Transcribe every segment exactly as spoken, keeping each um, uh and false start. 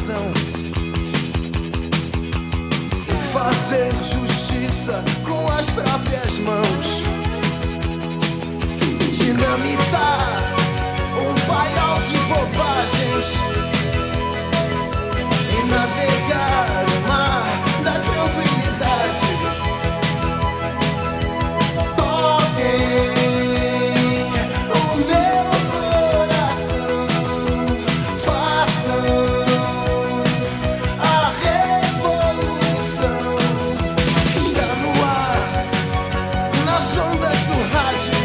coração e fazer justiça com as próprias mãos. Dinamitar um paiol de bobagens e navegar o mar da tranquilidade. Toquem o meu coração, façam a revolução. Está no ar, nas ondas do rádio,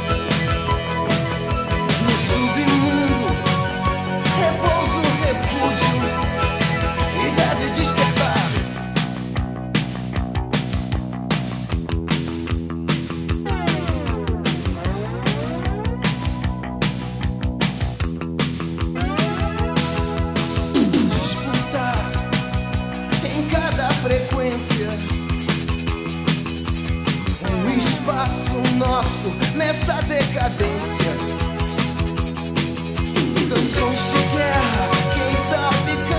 no submundo repousa o repúdio e deve despertar. Disputar em cada frequência um espaço nosso nessa decadência. Canções de guerra, quem sabe